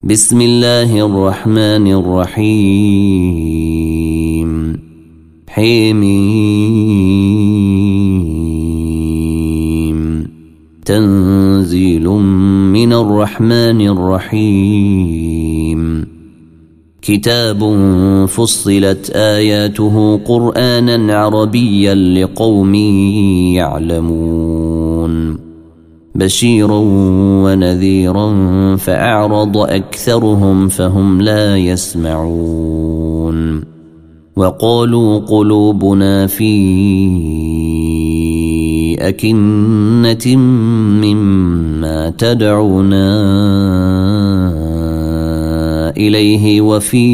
بسم الله الرحمن الرحيم. حميم. تنزيل من الرحمن الرحيم. كتاب فصلت آياته قرآنا عربيا لقوم يعلمون بشيرا ونذيرا فأعرض أكثرهم فهم لا يسمعون. وقالوا قلوبنا في أكنة مما تدعونا إليه وفي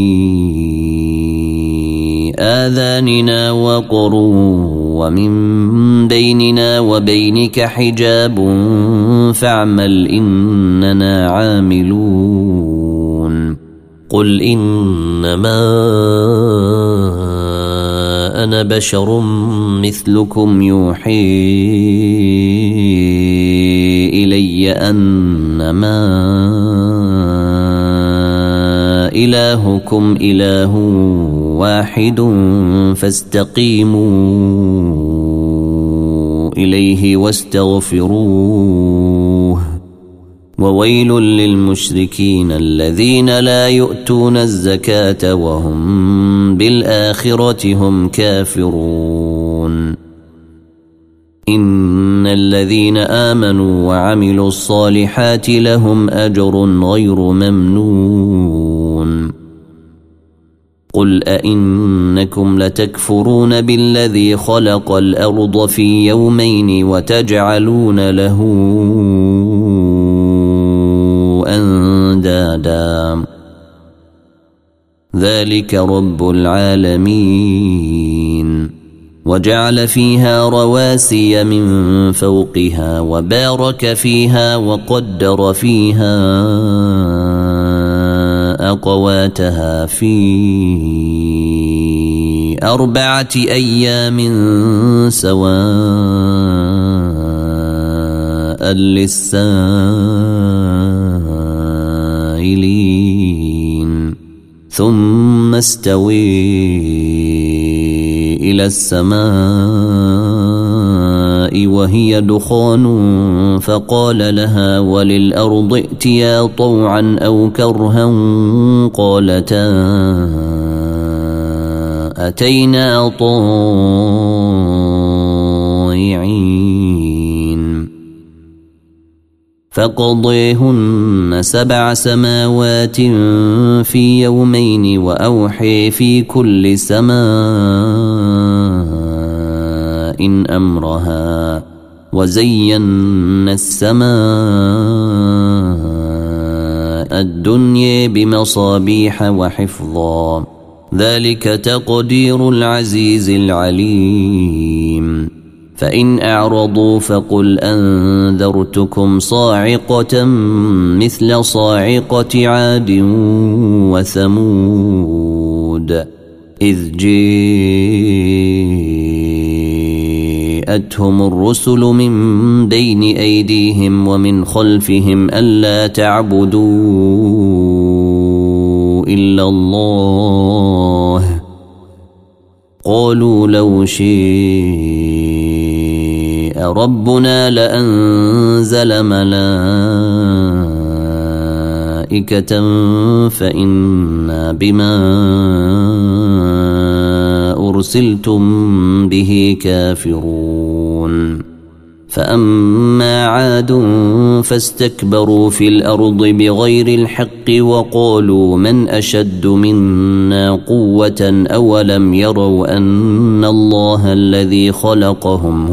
آذاننا وقر ومن بيننا وبينك حجاب فاعمل إننا عاملون. قل إنما أنا بشر مثلكم يوحي إلي أنما إلهكم إله واحد فاستقيموا إليه واستغفروه. وويل للمشركين الذين لا يؤتون الزكاة وهم بالآخرة هم كافرون. إن الذين آمنوا وعملوا الصالحات لهم أجر غير ممنون. قل أئنكم لتكفرون بالذي خلق الأرض في يومين وتجعلون له أندادا ذلك رب العالمين. وجعل فيها رواسي من فوقها وبارك فيها وقدر فيها أقواتها في 4 أيام سواء للسائلين. ثم استوي إلى السماء وهي دخان فقال لها وللأرض ائتيا طوعا أو كرها قالتا أتينا طائعين. فقضيهن 7 سماوات في يومين وأوحي في كل سماء أمرها وزينا السماء الدنيا بمصابيح وحفظا ذلك تقدير العزيز العليم. فإن أعرضوا فقل أنذرتكم صاعقة مثل صاعقة عاد وثمود إذ جاءتهم الرسل من بين أيديهم ومن خلفهم ألا تعبدوا إلا الله قالوا لو شئ ربنا لأنزل ملائكة فإنا بما أرسلتم به كافرون. فأما عاد فاستكبروا في الأرض بغير الحق وقالوا من أشد منا قوة أولم يروا أن الله الذي خلقهم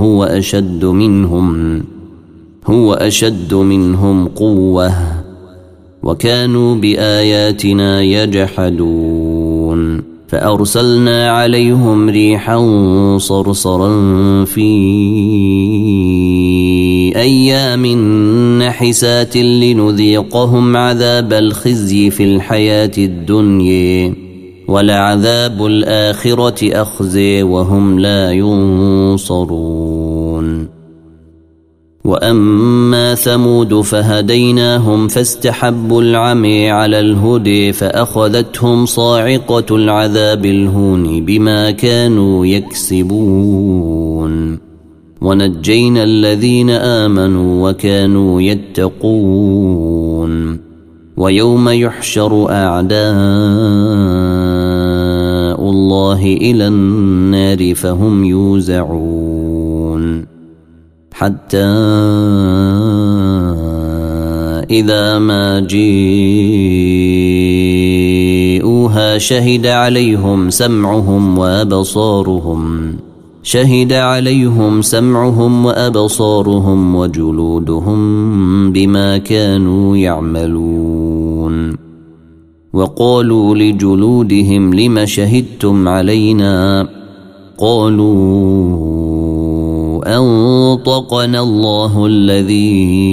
هو أشد منهم قوة وكانوا بآياتنا يجحدون. فأرسلنا عليهم ريحا صرصرا في أيام نحسات لنذيقهم عذاب الخزي في الحياة الدنيا ولعذاب الآخرة أخزي وهم لا ينصرون. وأما ثمود فهديناهم فاستحبوا العمي على الهدي فأخذتهم صاعقة العذاب الهون بما كانوا يكسبون ونجينا الذين آمنوا وكانوا يتقون ويوم يحشر أعداء الله إلى النار فهم يوزعون حتى إذا ما جيءوها شهد عليهم سمعهم وأبصارهم وجلودهم بما كانوا يعملون وقالوا لجلودهم لم شهدتم علينا قالوا أنطقنا الله الذي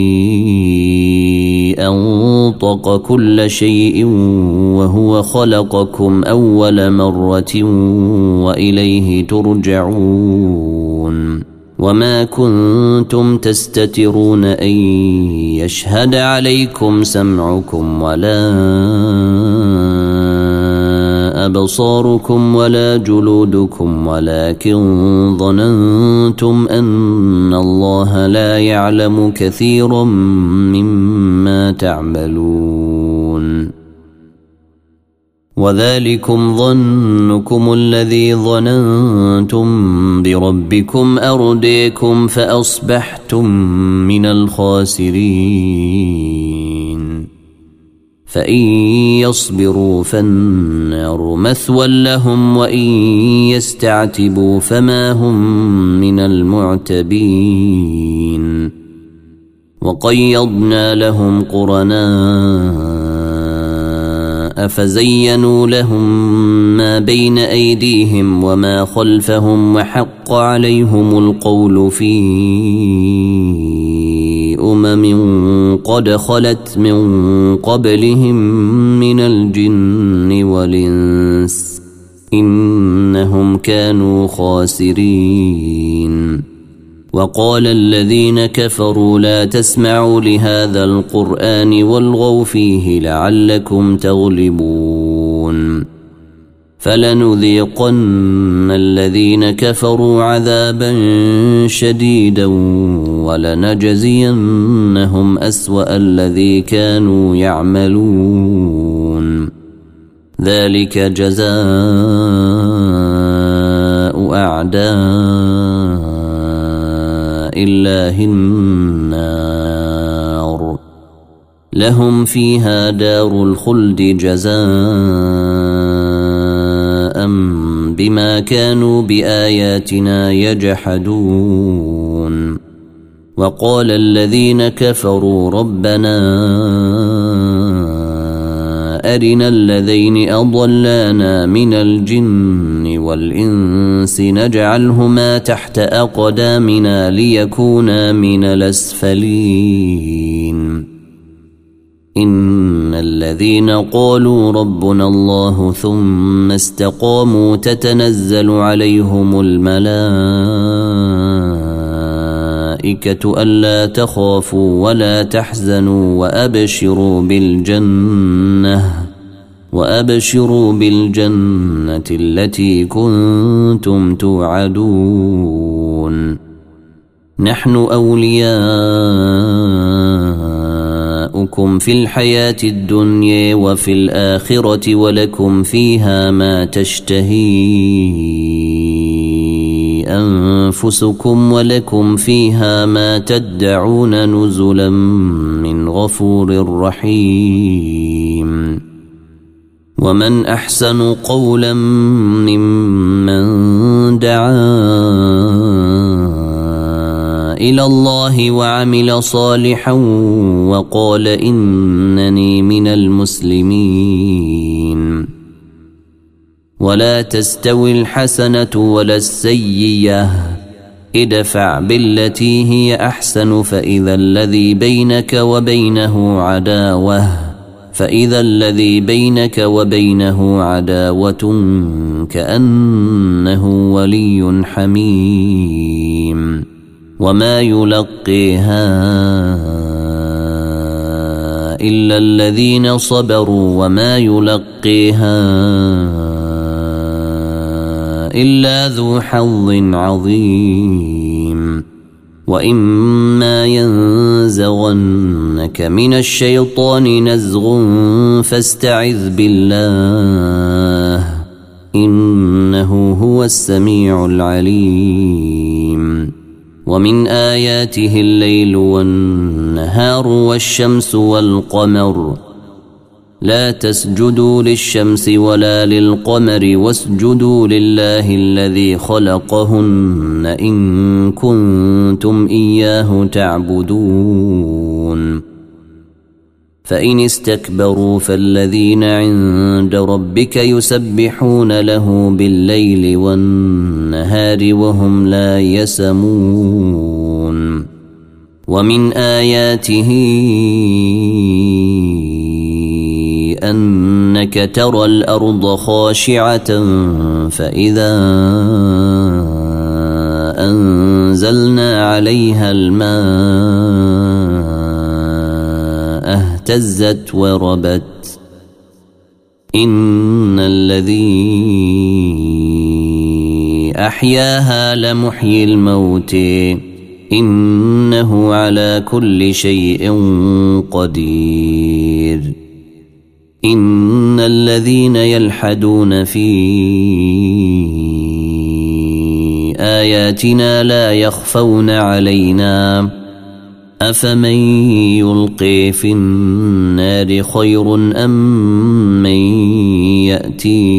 أنطق كل شيء وهو خلقكم أول مرة وإليه ترجعون وما كنتم تستترون أن يشهد عليكم سمعكم ولا أبصاركم ولا جلودكم ولكن ظننتم أن الله لا يعلم كثيرا مما تعملون وذلكم ظنكم الذي ظننتم بربكم أرديكم فأصبحتم من الخاسرين فإن يصبروا فالنار مثوى لهم وإن يستعتبوا فما هم من المعتبين وقيضنا لهم قرناء فزينوا لهم ما بين أيديهم وما خلفهم وحق عليهم القول في قد خلت من قبلهم من الجن والإنس إنهم كانوا خاسرين وقال الذين كفروا لا تسمعوا لهذا القرآن والغوا فيه لعلكم تغلبون فلنذيقن الذين كفروا عذابا شديدا ولنجزينهم أسوأ الذي كانوا يعملون ذلك جزاء أعداء الله النار لهم فيها دار الخلد جزاء بما كانوا بآياتنا يجحدون وقال الذين كفروا ربنا أرنا الذين أضلانا من الجن والإنس نجعلهما تحت أقدامنا ليكونا من الأسفلين إن الذين قالوا ربنا الله ثم استقاموا تتنزل عليهم الملائكة ألا تخافوا ولا تحزنوا وأبشروا بالجنة التي كنتم توعدون نحن أولياؤكم في الحياة الدنيا وفي الآخرة ولكم فيها ما تشتهي أنفسكم ولكم فيها ما تدعون نزلا من غفور رحيم ومن أحسن قولا ممن دعا إلى الله وعمل صالحا وقال إنني من المسلمين ولا تستوي الحسنة ولا السيئة ادفع بالتي هي أحسن فإذا الذي بينك وبينه عداوة كأنه ولي حميم وما يلقيها إلا الذين صبروا وما يلقيها إلا ذو حظ عظيم وإما ينزغنك من الشيطان نزغ فاستعذ بالله إنه هو السميع العليم ومن آياته الليل والنهار والشمس والقمر لا تسجدوا للشمس ولا للقمر واسجدوا لله الذي خلقهن إن كنتم إياه تعبدون فإن استكبروا فالذين عند ربك يسبحون له بالليل والنهار وهم لا يسمون ومن آياته أنك ترى الأرض خاشعة فإذا أنزلنا عليها الماء اهتزت وربت إن الذي أحياها لمحيي الموت إنه على كل شيء قدير إن الذين يلحدون في آياتنا لا يخفون علينا أفمن يلقي في النار خير أم من يأتي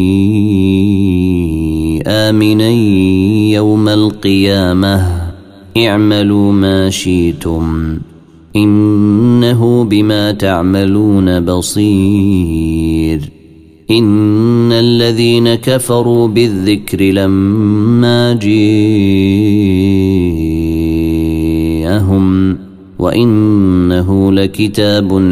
آمنا يوم القيامة اعملوا ما شئتم إنه بما تعملون بصير إن الذين كفروا بالذكر لما جاءهم وإنه لكتاب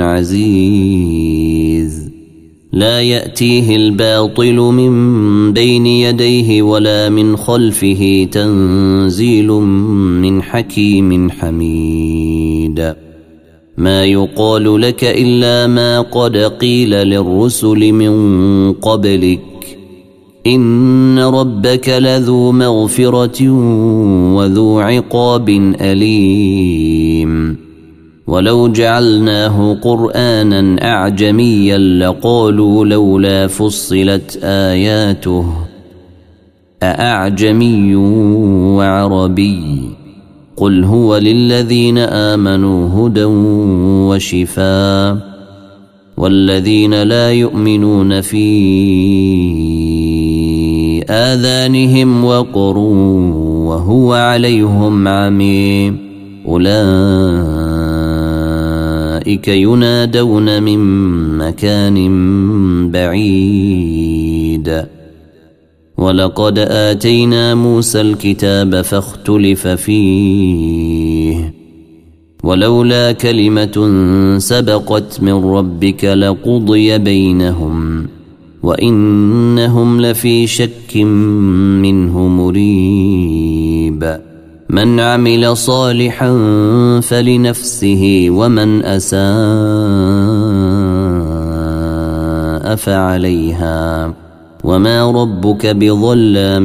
عزيز لا يأتيه الباطل من بين يديه ولا من خلفه تنزيل من حكيم حميد ما يقال لك إلا ما قد قيل للرسل من قبلك إن ربك لذو مغفرة وذو عقاب أليم ولو جعلناه قرآنا أعجميا لقالوا لولا فصلت آياته أأعجمي وعربي قل هو للذين آمنوا هدى وشفاء والذين لا يؤمنون في آذانهم وقر وهو عليهم عمي أولئك ينادون من مكان بعيد ولقد آتينا موسى الكتاب فاختلف فيه ولولا كلمة سبقت من ربك لقضي بينهم وإنهم لفي شك منه مريب من عمل صالحا فلنفسه ومن أساء فعليها وما ربك بظلام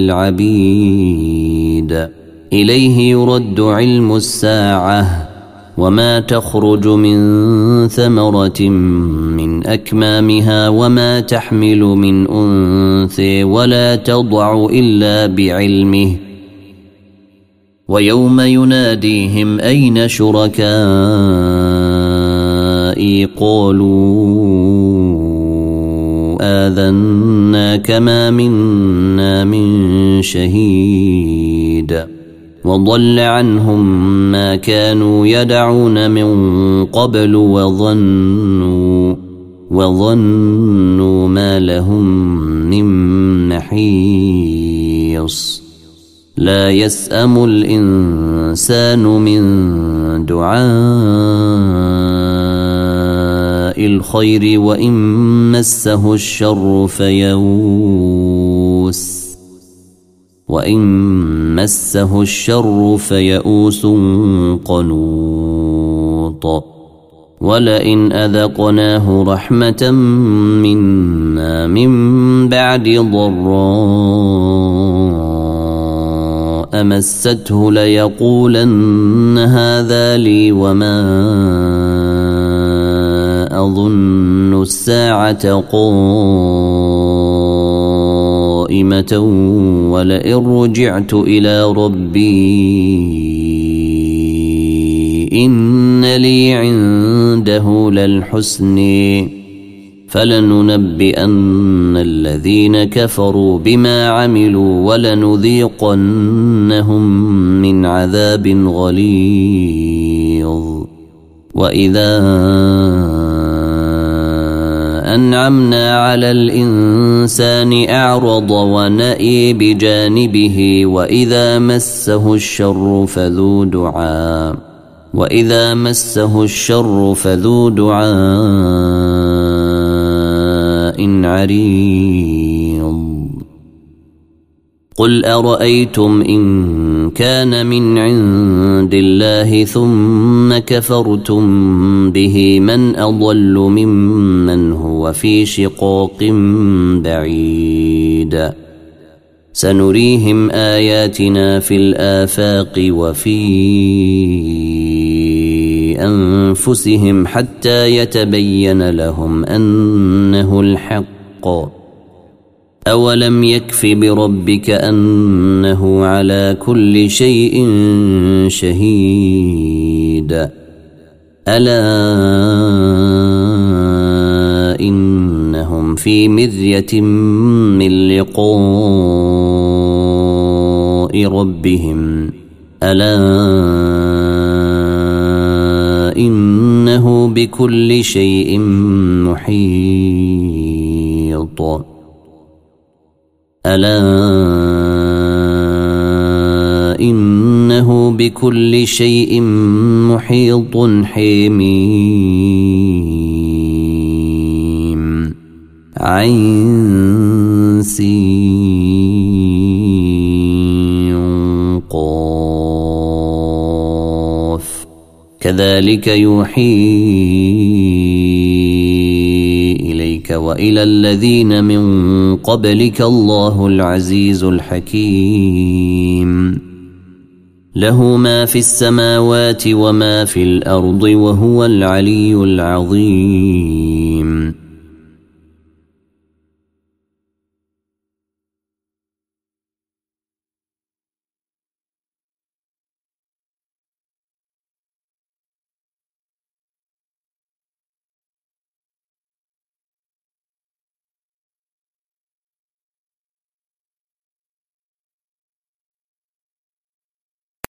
للعبيد إليه يرد علم الساعة وما تخرج من ثمرة من أكمامها وما تحمل من أنثى ولا تضع إلا بعلمه ويوم يناديهم أين شركائي قالوا آذناك ما منا من شهيد وضل عنهم ما كانوا يدعون من قبل وظنوا ما لهم من محيص لا يسأم الإنسان من دعاء الخير وإن مسه الشر فيئوس وإن مسه الشر فيئوس قنوط ولئن أذقناه رحمة منا من بعد ضراء مسته ليقولن هذا لي وما أظن الساعة قائمة ولئن رجعت إلى ربي إن لي عنده للحسن فلننبئن الذين كفروا بما عملوا ولنذيقنهم من عذاب غليظ وإذا أنعمنا على الإنسان أعرض ونأى بجانبه وإذا مسه الشر فذو دعاء عريض قل أرأيتم إن كان من عند الله ثم كفرتم به من أضل ممن هو في شقاق بعيد سنريهم آياتنا في الآفاق وفي أنفسهم حتى يتبين لهم أنه الحق أولم يكف بربك أنه على كل شيء شهيد ألا إنهم في مرية من لقاء ربهم ألا إنه بكل شيء محيط ألا إنه بكل شيء محيط حميم عين سين قاف كذلك يوحي إليك وإلى الذين من قبلك الله العزيز الحكيم له ما في السماوات وما في الأرض وهو العلي العظيم